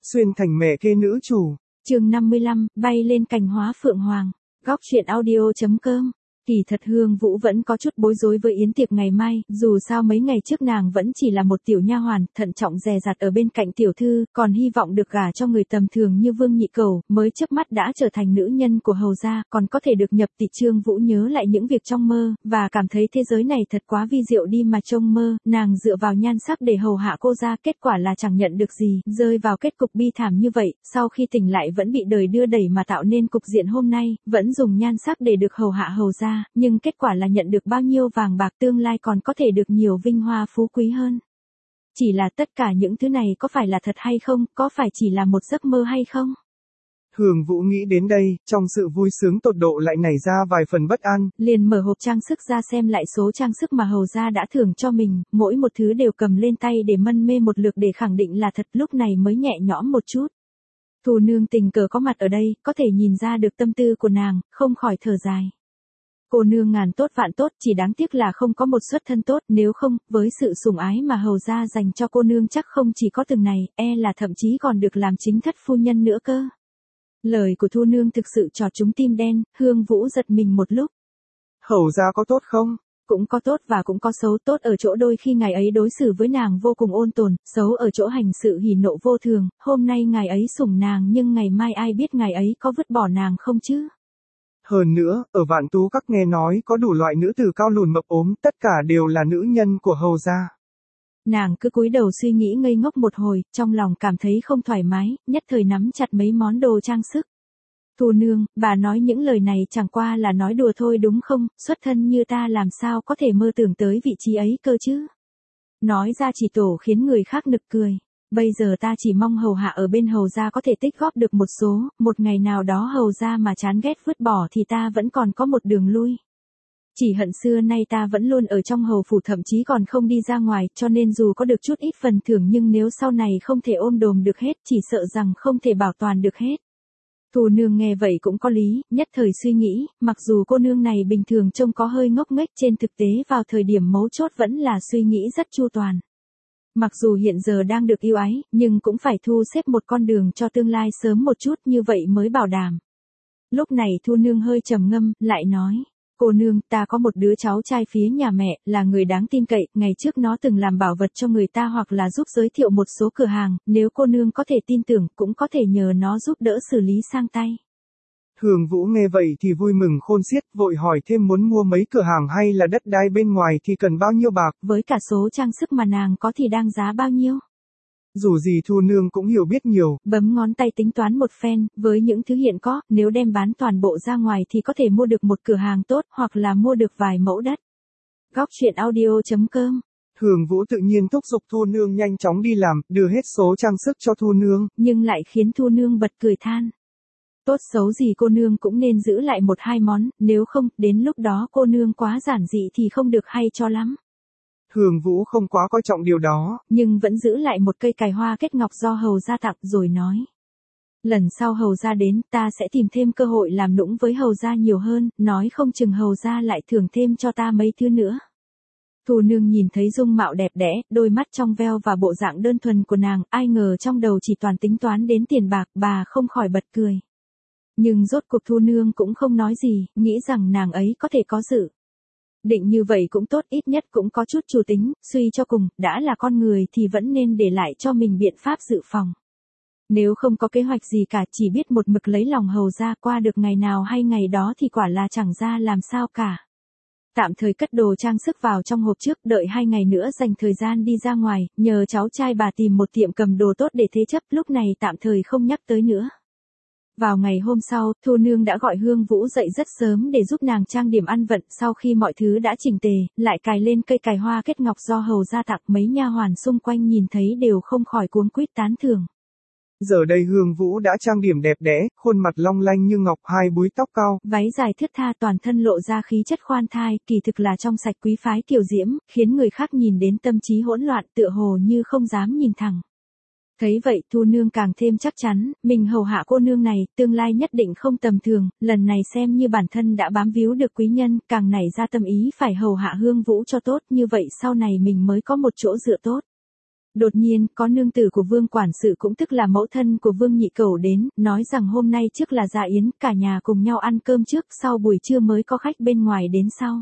xuyên thành mẹ kế nữ chủ. Chương 55, bay lên cành hóa phượng hoàng. Góc truyện audio.com. Kỳ thật Hương Vũ vẫn có chút bối rối với yến tiệc ngày mai, dù sao mấy ngày trước nàng vẫn chỉ là một tiểu nha hoàn, thận trọng dè dặt ở bên cạnh tiểu thư, còn hy vọng được gả cho người tầm thường như Vương Nhị Cẩu, mới chớp mắt đã trở thành nữ nhân của hầu gia, còn có thể được nhập tịch. Trương Vũ nhớ lại những việc trong mơ, và cảm thấy thế giới này thật quá vi diệu đi mà trông mơ, nàng dựa vào nhan sắc để hầu hạ cô gia, kết quả là chẳng nhận được gì, rơi vào kết cục bi thảm như vậy, sau khi tỉnh lại vẫn bị đời đưa đẩy mà tạo nên cục diện hôm nay, vẫn dùng nhan sắc để được hầu hạ hầu gia, nhưng kết quả là nhận được bao nhiêu vàng bạc, tương lai còn có thể được nhiều vinh hoa phú quý hơn. Chỉ là tất cả những thứ này có phải là thật hay không, có phải chỉ là một giấc mơ hay không? Hương Vũ nghĩ đến đây, trong sự vui sướng tột độ lại nảy ra vài phần bất an. Liền mở hộp trang sức ra xem lại số trang sức mà hầu gia đã thưởng cho mình, mỗi một thứ đều cầm lên tay để mân mê một lượt để khẳng định là thật, lúc này mới nhẹ nhõm một chút. Thù nương tình cờ có mặt ở đây, có thể nhìn ra được tâm tư của nàng, không khỏi thở dài. Cô nương ngàn tốt vạn tốt, chỉ đáng tiếc là không có một xuất thân tốt, nếu không, với sự sủng ái mà hầu gia dành cho cô nương chắc không chỉ có từng này, là thậm chí còn được làm chính thất phu nhân nữa cơ. Lời của Thu nương thực sự chọt trúng tim đen, Hương Vũ giật mình một lúc. Hầu gia có tốt không? Cũng có tốt và cũng có xấu, tốt ở chỗ đôi khi ngài ấy đối xử với nàng vô cùng ôn tồn, xấu ở chỗ hành sự hỉ nộ vô thường, hôm nay ngài ấy sủng nàng nhưng ngày mai ai biết ngài ấy có vứt bỏ nàng không chứ? Hơn nữa, ở Vạn Tú Các nghe nói có đủ loại nữ tử cao lùn mập ốm, tất cả đều là nữ nhân của hầu gia. Nàng cứ cúi đầu suy nghĩ ngây ngốc một hồi, trong lòng cảm thấy không thoải mái, nhất thời nắm chặt mấy món đồ trang sức. Thu nương, bà nói những lời này chẳng qua là nói đùa thôi đúng không, xuất thân như ta làm sao có thể mơ tưởng tới vị trí ấy cơ chứ. Nói ra chỉ tổ khiến người khác nực cười. Bây giờ ta chỉ mong hầu hạ ở bên hầu gia có thể tích góp được một số, một ngày nào đó hầu gia mà chán ghét vứt bỏ thì ta vẫn còn có một đường lui. Chỉ hận xưa nay ta vẫn luôn ở trong hầu phủ, thậm chí còn không đi ra ngoài, cho nên dù có được chút ít phần thưởng nhưng nếu sau này không thể ôm đồm được hết, chỉ sợ rằng không thể bảo toàn được hết. Thu nương nghe vậy cũng có lý, nhất thời suy nghĩ, mặc dù cô nương này bình thường trông có hơi ngốc nghếch, trên thực tế vào thời điểm mấu chốt vẫn là suy nghĩ rất chu toàn. Mặc dù hiện giờ đang được yêu ái, nhưng cũng phải thu xếp một con đường cho tương lai sớm một chút, như vậy mới bảo đảm. Lúc này Thu nương hơi trầm ngâm, lại nói, cô nương, ta có một đứa cháu trai phía nhà mẹ, là người đáng tin cậy, ngày trước nó từng làm bảo vật cho người ta hoặc là giúp giới thiệu một số cửa hàng, nếu cô nương có thể tin tưởng, cũng có thể nhờ nó giúp đỡ xử lý sang tay. Hương Vũ nghe vậy thì vui mừng khôn xiết, vội hỏi thêm muốn mua mấy cửa hàng hay là đất đai bên ngoài thì cần bao nhiêu bạc. Với cả số trang sức mà nàng có thì đang giá bao nhiêu? Dù gì Thu nương cũng hiểu biết nhiều. Bấm ngón tay tính toán một phen, với những thứ hiện có, nếu đem bán toàn bộ ra ngoài thì có thể mua được một cửa hàng tốt, hoặc là mua được vài mẫu đất. Góc truyện audio.com. Hương Vũ tự nhiên thúc giục Thu nương nhanh chóng đi làm, đưa hết số trang sức cho Thu nương. Nhưng lại khiến Thu nương bật cười than. Tốt xấu gì cô nương cũng nên giữ lại một hai món, nếu không, đến lúc đó cô nương quá giản dị thì không được hay cho lắm. Hương Vũ không quá coi trọng điều đó, nhưng vẫn giữ lại một cây cài hoa kết ngọc do hầu gia tặng rồi nói. Lần sau hầu gia đến, ta sẽ tìm thêm cơ hội làm nũng với hầu gia nhiều hơn, nói không chừng hầu gia lại thưởng thêm cho ta mấy thứ nữa. Thu nương nhìn thấy dung mạo đẹp đẽ, đôi mắt trong veo và bộ dạng đơn thuần của nàng, ai ngờ trong đầu chỉ toàn tính toán đến tiền bạc, bà không khỏi bật cười. Nhưng rốt cuộc Thu nương cũng không nói gì, nghĩ rằng nàng ấy có thể có dự định như vậy cũng tốt, ít nhất cũng có chút chủ tính, suy cho cùng, đã là con người thì vẫn nên để lại cho mình biện pháp dự phòng. Nếu không có kế hoạch gì cả, chỉ biết một mực lấy lòng hầu gia, qua được ngày nào hay ngày đó thì quả là chẳng ra làm sao cả. Tạm thời cất đồ trang sức vào trong hộp trước, đợi 2 ngày nữa dành thời gian đi ra ngoài, nhờ cháu trai bà tìm một tiệm cầm đồ tốt để thế chấp, lúc này tạm thời không nhắc tới nữa. Vào ngày hôm sau, Thu nương đã gọi Hương Vũ dậy rất sớm để giúp nàng trang điểm ăn vận, sau khi mọi thứ đã chỉnh tề, lại cài lên cây cài hoa kết ngọc do hầu gia tặng, mấy nha hoàn xung quanh nhìn thấy đều không khỏi cuống quýt tán thưởng. Giờ đây Hương Vũ đã trang điểm đẹp đẽ, khuôn mặt long lanh như ngọc, hai búi tóc cao, váy dài thướt tha, toàn thân lộ ra khí chất khoan thai, kỳ thực là trong sạch quý phái kiều diễm, khiến người khác nhìn đến tâm trí hỗn loạn, tựa hồ như không dám nhìn thẳng. Thấy vậy Thu nương càng thêm chắc chắn, mình hầu hạ cô nương này, tương lai nhất định không tầm thường, lần này xem như bản thân đã bám víu được quý nhân, càng nảy ra tâm ý phải hầu hạ Hương Vũ cho tốt, như vậy sau này mình mới có một chỗ dựa tốt. Đột nhiên, có nương tử của Vương quản sự cũng tức là mẫu thân của Vương Nhị Cẩu đến, nói rằng hôm nay trước là dạ yến, cả nhà cùng nhau ăn cơm trước, sau buổi trưa mới có khách bên ngoài đến sau.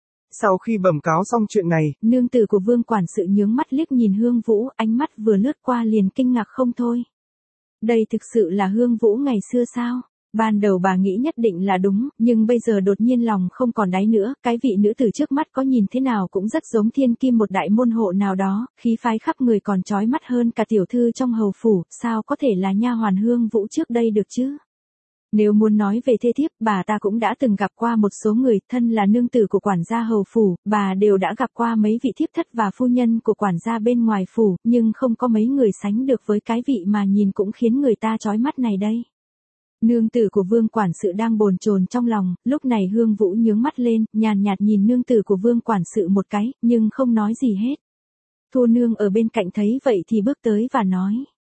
Sau khi bẩm cáo xong chuyện này, Nương tử của Vương quản sự nhướng mắt liếc nhìn Hương Vũ, ánh mắt vừa lướt qua liền kinh ngạc không thôi. Đây thực sự là Hương Vũ ngày xưa sao? Ban đầu bà nghĩ nhất định là đúng, nhưng bây giờ đột nhiên lòng không còn đáy nữa, cái vị nữ tử trước mắt có nhìn thế nào cũng rất giống thiên kim một đại môn hộ nào đó, khí phái khắp người còn chói mắt hơn cả tiểu thư trong hầu phủ, sao có thể là nha hoàn Hương Vũ trước đây được chứ? Nếu muốn nói về thê thiếp, bà ta cũng đã từng gặp qua một số người, thân là nương tử của quản gia hầu phủ, bà đều đã gặp qua mấy vị thiếp thất và phu nhân của quản gia bên ngoài phủ, nhưng không có mấy người sánh được với cái vị mà nhìn cũng khiến người ta chói mắt này đây. Nương tử của Vương quản sự đang bồn chồn trong lòng, lúc này Hương Vũ nhướng mắt lên, nhàn nhạt nhìn nương tử của Vương quản sự một cái, nhưng không nói gì hết. Thu nương ở bên cạnh thấy vậy thì bước tới và nói.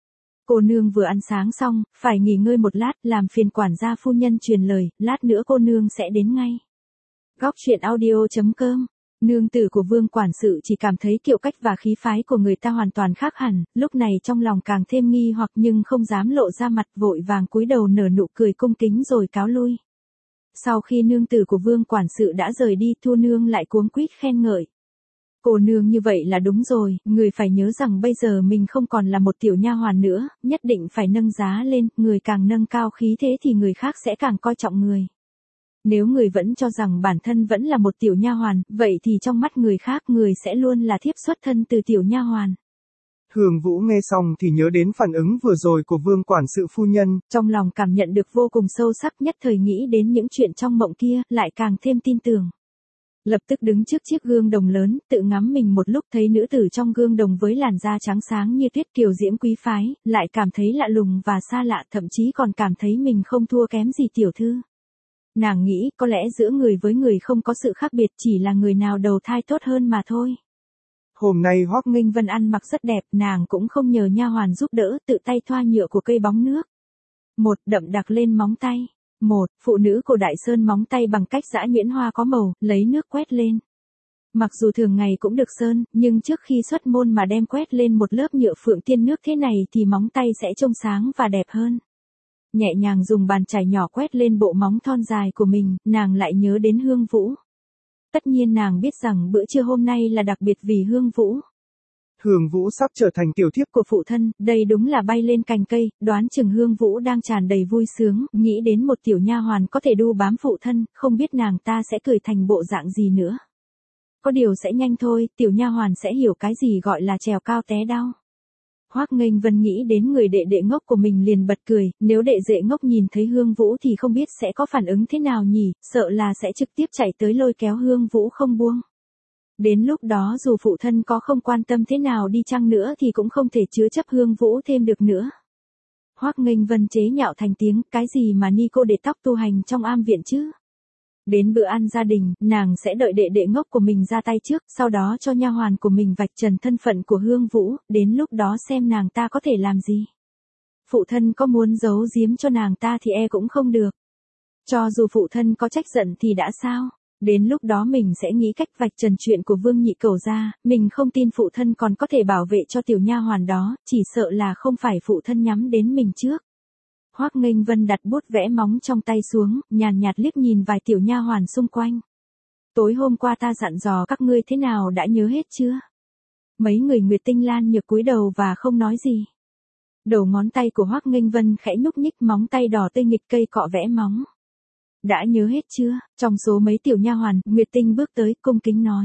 Cô nương vừa ăn sáng xong, phải nghỉ ngơi một lát, làm phiền quản gia phu nhân truyền lời, lát nữa cô nương sẽ đến ngay. Góc truyện audio.com. Nương tử của Vương quản sự chỉ cảm thấy kiệu cách và khí phái của người ta hoàn toàn khác hẳn, lúc này trong lòng càng thêm nghi hoặc nhưng không dám lộ ra mặt, vội vàng cúi đầu nở nụ cười cung kính rồi cáo lui. Sau khi nương tử của Vương quản sự đã rời đi, Thu nương lại cuống quýt khen ngợi. Cô nương như vậy là đúng rồi, người phải nhớ rằng bây giờ mình không còn là một tiểu nha hoàn nữa, nhất định phải nâng giá lên, người càng nâng cao khí thế thì người khác sẽ càng coi trọng người. Nếu người vẫn cho rằng bản thân vẫn là một tiểu nha hoàn, vậy thì trong mắt người khác người sẽ luôn là thiếp xuất thân từ tiểu nha hoàn. Hương Vũ nghe xong thì nhớ đến phản ứng vừa rồi của Vương quản sự phu nhân, trong lòng cảm nhận được vô cùng sâu sắc, nhất thời nghĩ đến những chuyện trong mộng kia, lại càng thêm tin tưởng. Lập tức đứng trước chiếc gương đồng lớn, tự ngắm mình một lúc, thấy nữ tử trong gương đồng với làn da trắng sáng như tuyết kiều diễm quý phái, lại cảm thấy lạ lùng và xa lạ, thậm chí còn cảm thấy mình không thua kém gì tiểu thư. Nàng nghĩ có lẽ giữa người với người không có sự khác biệt, chỉ là người nào đầu thai tốt hơn mà thôi. Hôm nay Hoắc Nghênh Vân ăn mặc rất đẹp, nàng cũng không nhờ nha hoàn giúp đỡ, tự tay thoa nhựa của cây bóng nước. Đậm đặc lên móng tay. Phụ nữ cổ Đại sơn móng tay bằng cách giã nhuyễn hoa có màu, lấy nước quét lên. Mặc dù thường ngày cũng được sơn, nhưng trước khi xuất môn mà đem quét lên một lớp nhựa phượng tiên nước thế này thì móng tay sẽ trông sáng và đẹp hơn. Nhẹ nhàng dùng bàn chải nhỏ quét lên bộ móng thon dài của mình, nàng lại nhớ đến Hương Vũ. Tất nhiên nàng biết rằng bữa trưa hôm nay là đặc biệt vì Hương Vũ. Hương Vũ sắp trở thành tiểu thiếp của phụ thân, đây đúng là bay lên cành cây, đoán chừng Hương Vũ đang tràn đầy vui sướng, nghĩ đến một tiểu nha hoàn có thể đu bám phụ thân, không biết nàng ta sẽ cười thành bộ dạng gì nữa. Có điều sẽ nhanh thôi, tiểu nha hoàn sẽ hiểu cái gì gọi là trèo cao té đau. Hoắc Nghênh Vân nghĩ đến người đệ đệ ngốc của mình liền bật cười, nếu đệ đệ ngốc nhìn thấy Hương Vũ thì không biết sẽ có phản ứng thế nào nhỉ, sợ là sẽ trực tiếp chạy tới lôi kéo Hương Vũ không buông. Đến lúc đó dù phụ thân có không quan tâm thế nào đi chăng nữa thì cũng không thể chứa chấp Hương Vũ thêm được nữa. Hoắc Nghênh Vân chế nhạo thành tiếng, cái gì mà ni cô để tóc tu hành trong am viện chứ? Đến bữa ăn gia đình, nàng sẽ đợi đệ đệ ngốc của mình ra tay trước, sau đó cho nha hoàn của mình vạch trần thân phận của Hương Vũ, đến lúc đó xem nàng ta có thể làm gì. Phụ thân có muốn giấu giếm cho nàng ta thì cũng không được. Cho dù phụ thân có trách giận thì đã sao? Đến lúc đó mình sẽ nghĩ cách vạch trần chuyện của Vương Nhị Cẩu ra, mình không tin phụ thân còn có thể bảo vệ cho tiểu nha hoàn đó, chỉ sợ là không phải phụ thân nhắm đến mình trước. Hoắc Nghênh Vân đặt bút vẽ móng trong tay xuống, nhàn nhạt liếc nhìn vài tiểu nha hoàn xung quanh. Tối hôm qua ta dặn dò các ngươi thế nào đã nhớ hết chưa? Mấy người Nguyệt Tinh Lan nhược cúi đầu và không nói gì. Đầu ngón tay của Hoắc Nghênh Vân khẽ nhúc nhích, móng tay đỏ tươi nghịch cây cọ vẽ móng. Đã nhớ hết chưa? Trong số mấy tiểu nha hoàn, Nguyệt Tinh bước tới, cung kính nói.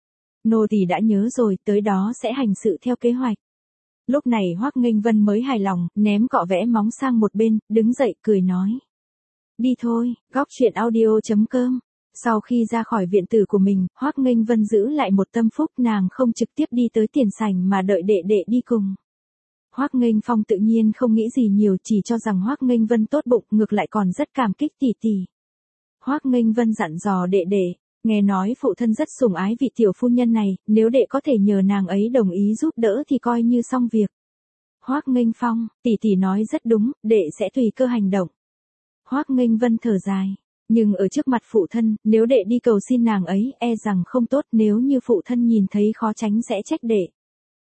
Nô tỳ đã nhớ rồi, tới đó sẽ hành sự theo kế hoạch. Lúc này Hoắc Nghênh Vân mới hài lòng, ném cọ vẽ móng sang một bên, đứng dậy cười nói. Đi thôi, góc truyện audio.com. Sau khi ra khỏi viện tử của mình, Hoắc Nghênh Vân giữ lại một tâm phúc, nàng không trực tiếp đi tới tiền sảnh mà đợi đệ đệ đi cùng. Hoắc Nghênh Phong tự nhiên không nghĩ gì nhiều, chỉ cho rằng Hoắc Nghênh Vân tốt bụng, ngược lại còn rất cảm kích tỷ tỷ. Hoắc Nghênh Vân dặn dò đệ đệ, nghe nói phụ thân rất sủng ái vị tiểu phu nhân này, nếu đệ có thể nhờ nàng ấy đồng ý giúp đỡ thì coi như xong việc. Hoắc Nghênh Phong, tỷ tỷ nói rất đúng, đệ sẽ tùy cơ hành động. Hoắc Nghênh Vân thở dài, nhưng ở trước mặt phụ thân, nếu đệ đi cầu xin nàng ấy, rằng không tốt, nếu như phụ thân nhìn thấy khó tránh sẽ trách đệ.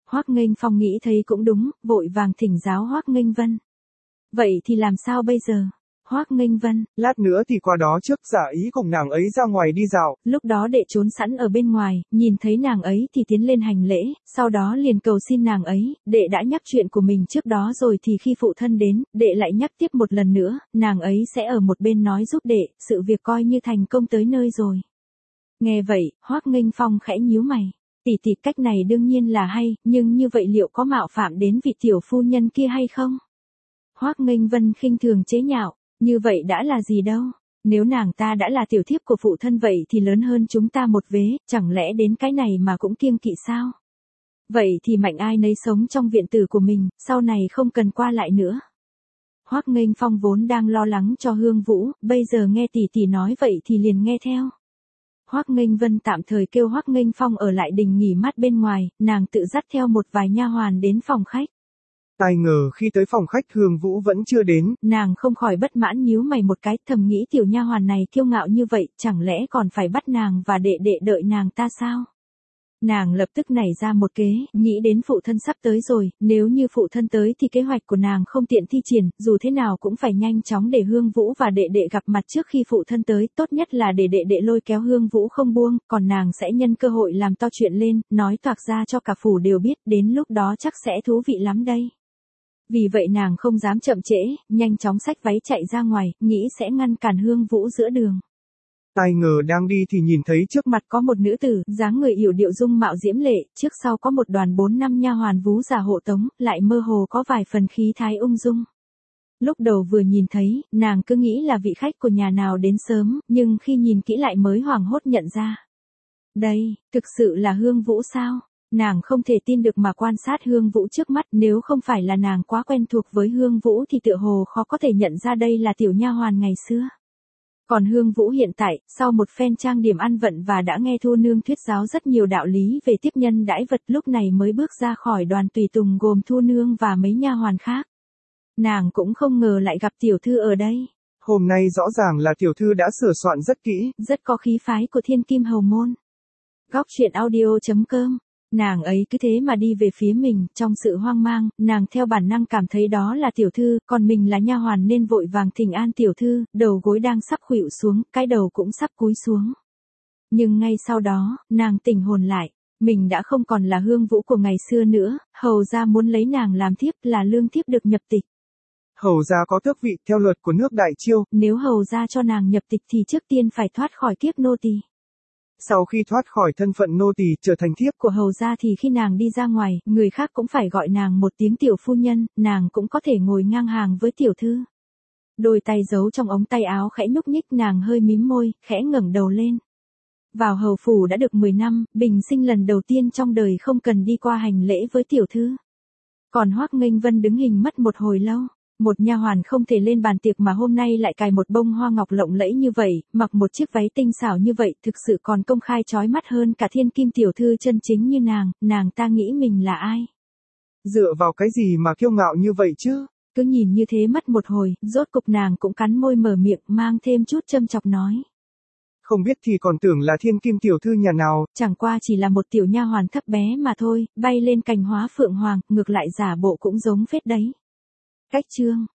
Hoắc Nghênh Phong nghĩ thấy cũng đúng, vội vàng thỉnh giáo Hoắc Nghênh Vân. Vậy thì làm sao bây giờ? Hoắc Nghênh Vân, lát nữa thì qua đó trước giả ý cùng nàng ấy ra ngoài đi dạo. lúc đó đệ trốn sẵn ở bên ngoài, nhìn thấy nàng ấy thì tiến lên hành lễ, sau đó liền cầu xin nàng ấy, đệ đã nhắc chuyện của mình trước đó rồi thì khi phụ thân đến, đệ lại nhắc tiếp một lần nữa, nàng ấy sẽ ở một bên nói giúp đệ, sự việc coi như thành công tới nơi rồi. Nghe vậy, Hoắc Nghênh Phong khẽ nhíu mày. Tỷ tỷ, cách này đương nhiên là hay, nhưng như vậy liệu có mạo phạm đến vị tiểu phu nhân kia hay không? Hoắc Nghênh Vân khinh thường chế nhạo, như vậy đã là gì đâu? Nếu nàng ta đã là tiểu thiếp của phụ thân vậy thì lớn hơn chúng ta một vế, chẳng lẽ đến cái này mà cũng kiêng kỵ sao? Vậy thì mạnh ai nấy sống trong viện tử của mình, sau này không cần qua lại nữa. Hoắc Nghênh Phong vốn đang lo lắng cho Hương Vũ, bây giờ nghe tỷ tỷ nói vậy thì liền nghe theo. Hoắc Nghênh Vân tạm thời kêu Hoắc Nghênh Phong ở lại đình nghỉ mát bên ngoài, nàng tự dắt theo một vài nha hoàn đến phòng khách. Ai ngờ khi tới phòng khách Hương Vũ vẫn chưa đến. Nàng không khỏi bất mãn nhíu mày một cái, thầm nghĩ tiểu nha hoàn này kiêu ngạo như vậy, chẳng lẽ còn phải bắt nàng và đệ đệ đợi nàng ta sao? Nàng lập tức nảy ra một kế, nghĩ đến phụ thân sắp tới rồi, nếu như phụ thân tới thì kế hoạch của nàng không tiện thi triển, dù thế nào cũng phải nhanh chóng để Hương Vũ và đệ đệ gặp mặt trước khi phụ thân tới, tốt nhất là để đệ đệ lôi kéo Hương Vũ không buông, còn nàng sẽ nhân cơ hội làm to chuyện lên, nói toạc ra cho cả phủ đều biết, đến lúc đó chắc sẽ thú vị lắm đây. Vì vậy nàng không dám chậm trễ, nhanh chóng xách váy chạy ra ngoài, nghĩ sẽ ngăn cản Hương Vũ giữa đường. Ai ngờ đang đi thì nhìn thấy trước Mặt có một nữ tử, dáng người yểu điệu dung mạo diễm lệ, trước sau có một đoàn 4-5 nha hoàn vú giả hộ tống, lại mơ hồ có vài phần khí thái ung dung. Lúc đầu vừa nhìn thấy, nàng cứ nghĩ là vị khách của nhà nào đến sớm, nhưng khi nhìn kỹ lại mới hoảng hốt nhận ra. Đây, thực sự là Hương Vũ sao? Nàng không thể tin được mà quan sát Hương Vũ trước mắt, nếu không phải là nàng quá quen thuộc với Hương Vũ thì tựa hồ khó có thể nhận ra đây là tiểu nha hoàn ngày xưa. Còn Hương Vũ hiện tại, sau một phen trang điểm ăn vận và đã nghe Thu Nương thuyết giáo rất nhiều đạo lý về tiếp nhân đãi vật, lúc này mới bước ra khỏi đoàn tùy tùng gồm Thu Nương và mấy nha hoàn khác. Nàng cũng không ngờ lại gặp tiểu thư ở đây. Hôm nay rõ ràng là tiểu thư đã sửa soạn rất kỹ. Rất có khí phái của thiên kim hầu môn. Góc truyện audio.com. Nàng ấy cứ thế mà đi về phía mình, trong sự hoang mang, nàng theo bản năng cảm thấy đó là tiểu thư, còn mình là nha hoàn nên vội vàng thỉnh an tiểu thư, đầu gối đang sắp khuỵu xuống, cái đầu cũng sắp cúi xuống. Nhưng ngay sau đó, nàng tỉnh hồn lại, mình đã không còn là Hương Vũ của ngày xưa nữa, hầu gia muốn lấy nàng làm thiếp, là lương thiếp được nhập tịch. Hầu gia có tước vị theo luật của nước Đại Chiêu. Nếu hầu gia cho nàng nhập tịch thì trước tiên phải thoát khỏi kiếp nô tỳ. Sau khi thoát khỏi thân phận nô tỳ trở thành thiếp của hầu gia thì khi nàng đi ra ngoài, người khác cũng phải gọi nàng một tiếng tiểu phu nhân, nàng cũng có thể ngồi ngang hàng với tiểu thư. Đôi tay giấu trong ống tay áo khẽ nhúc nhích, nàng hơi mím môi, khẽ ngẩng đầu lên. Vào hầu phủ đã được 10 năm, bình sinh lần đầu tiên trong đời không cần đi qua hành lễ với tiểu thư. Còn Hoắc Nghênh Vân đứng hình mất một hồi lâu. Một nha hoàn không thể lên bàn tiệc mà hôm nay lại cài một bông hoa ngọc lộng lẫy như vậy, mặc một chiếc váy tinh xảo như vậy, thực sự còn công khai chói mắt hơn cả thiên kim tiểu thư chân chính như nàng ta nghĩ mình là ai? Dựa vào cái gì mà kiêu ngạo như vậy chứ? Cứ nhìn như thế mất một hồi, rốt cục nàng cũng cắn môi mở miệng, mang thêm chút châm chọc nói. Không biết thì còn tưởng là thiên kim tiểu thư nhà nào. Chẳng qua chỉ là một tiểu nha hoàn thấp bé mà thôi, bay lên cành hóa phượng hoàng, ngược lại giả bộ cũng giống phết đấy. Cách chương